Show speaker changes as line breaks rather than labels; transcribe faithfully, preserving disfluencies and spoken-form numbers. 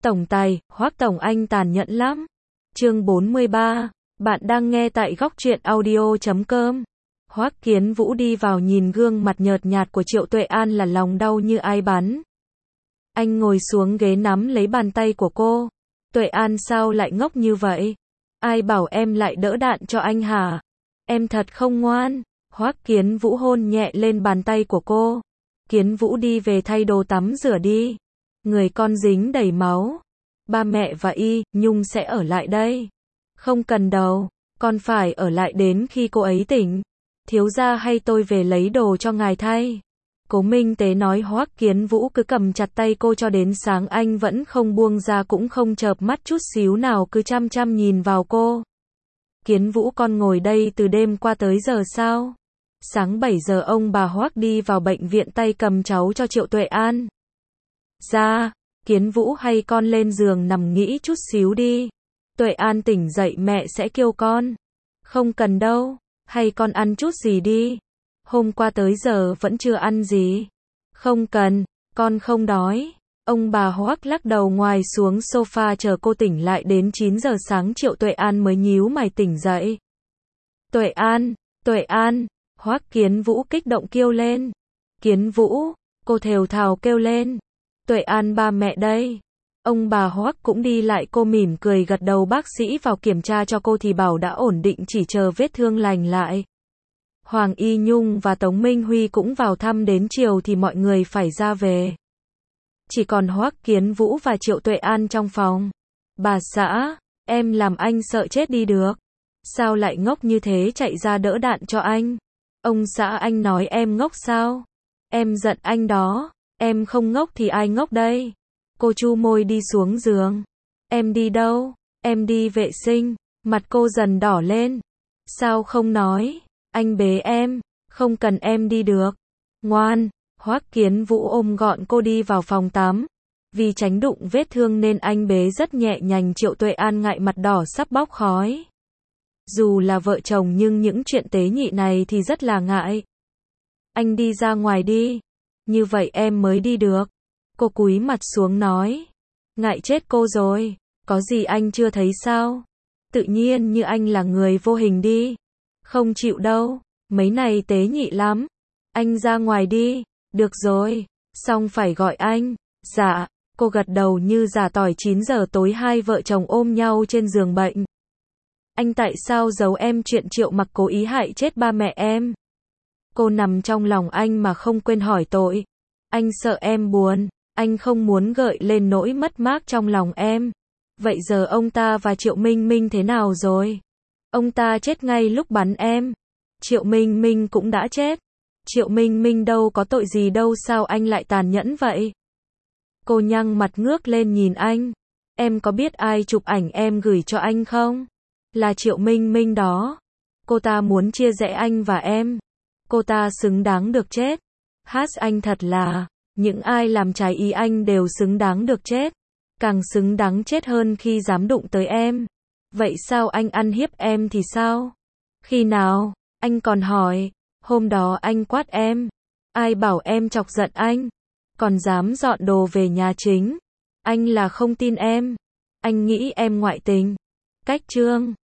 Tổng tài, Hoắc Tổng anh tàn nhẫn lắm. Chương bốn mươi ba, bạn đang nghe tại góc truyện audio chấm com. Hoắc Kiến Vũ đi vào nhìn gương mặt nhợt nhạt của Triệu Tuệ An là lòng đau như ai bắn. Anh ngồi xuống ghế nắm lấy bàn tay của cô. Tuệ An sao lại ngốc như vậy? Ai bảo em lại đỡ đạn cho anh hả? Em thật không ngoan. Hoắc Kiến Vũ hôn nhẹ lên bàn tay của cô. Kiến Vũ đi về thay đồ tắm rửa đi. Người con dính đầy máu. Ba mẹ và Y, Nhung sẽ ở lại đây. Không cần đâu, con phải ở lại đến khi cô ấy tỉnh. Thiếu gia hay tôi về lấy đồ cho ngài thay. Cố Minh Tế nói. Hoắc Kiến Vũ cứ cầm chặt tay cô cho đến sáng, anh vẫn không buông ra cũng không chợp mắt chút xíu nào, cứ chăm chăm nhìn vào cô. Kiến Vũ, con ngồi đây từ đêm qua tới giờ sao? Sáng bảy giờ ông bà Hoắc đi vào bệnh viện tay cầm cháu cho Triệu Tuệ An. Ra, Kiến Vũ, hay con lên giường nằm nghỉ chút xíu đi. Tuệ An tỉnh dậy mẹ sẽ kêu con. Không cần đâu, hay con ăn chút gì đi. Hôm qua tới giờ vẫn chưa ăn gì. Không cần, con không đói. Ông bà Hoắc lắc đầu ngoài xuống sofa chờ cô tỉnh lại. Đến chín giờ sáng Triệu Tuệ An mới nhíu mày tỉnh dậy. Tuệ An, Tuệ An, Hoắc Kiến Vũ kích động kêu lên. Kiến Vũ, cô thều thào kêu lên. Tuệ An, ba mẹ đây. Ông bà Hoắc cũng đi lại, cô mỉm cười gật đầu. Bác sĩ vào kiểm tra cho cô thì bảo đã ổn định, chỉ chờ vết thương lành lại. Hoàng Y Nhung và Tống Minh Huy cũng vào thăm, đến chiều thì mọi người phải ra về. Chỉ còn Hoắc Kiến Vũ và Triệu Tuệ An trong phòng. Bà xã, em làm anh sợ chết đi được. Sao lại ngốc như thế, chạy ra đỡ đạn cho anh. Ông xã, anh nói em ngốc sao? Em giận anh đó. Em không ngốc thì ai ngốc đây? Cô chu môi đi xuống giường. Em đi đâu? Em đi vệ sinh. Mặt cô dần đỏ lên. Sao không nói? Anh bế em. Không cần em đi được. Ngoan. Hoắc Kiến Vũ ôm gọn cô đi vào phòng tắm. Vì tránh đụng vết thương nên anh bế rất nhẹ nhàng. Triệu Tuệ An ngại mặt đỏ sắp bốc khói. Dù là vợ chồng nhưng những chuyện tế nhị này thì rất là ngại. Anh đi ra ngoài đi. Như vậy em mới đi được. Cô cúi mặt xuống nói. Ngại chết cô rồi. Có gì anh chưa thấy sao? Tự nhiên như anh là người vô hình đi. Không chịu đâu. Mấy này tế nhị lắm. Anh ra ngoài đi. Được rồi. Xong phải gọi anh. Dạ. Cô gật đầu như giả tỏi. Chín giờ tối hai vợ chồng ôm nhau trên giường bệnh. Anh tại sao giấu em chuyện Triệu Mặc cố ý hại chết ba mẹ em? Cô nằm trong lòng anh mà không quên hỏi tội. Anh sợ em buồn. Anh không muốn gợi lên nỗi mất mát trong lòng em. Vậy giờ ông ta và Triệu Minh Minh thế nào rồi? Ông ta chết ngay lúc bắn em. Triệu Minh Minh cũng đã chết. Triệu Minh Minh đâu có tội gì đâu, sao anh lại tàn nhẫn vậy? Cô nhăn mặt ngước lên nhìn anh. Em có biết ai chụp ảnh em gửi cho anh không? Là Triệu Minh Minh đó. Cô ta muốn chia rẽ anh và em. Cô ta xứng đáng được chết. Hát anh thật là, những ai làm trái ý anh đều xứng đáng được chết. Càng xứng đáng chết hơn khi dám đụng tới em. Vậy sao anh ăn hiếp em thì sao? Khi nào? Anh còn hỏi. Hôm đó anh quát em. Ai bảo em chọc giận anh? Còn dám dọn đồ về nhà chính. Anh là không tin em. Anh nghĩ em ngoại tình. Cách chương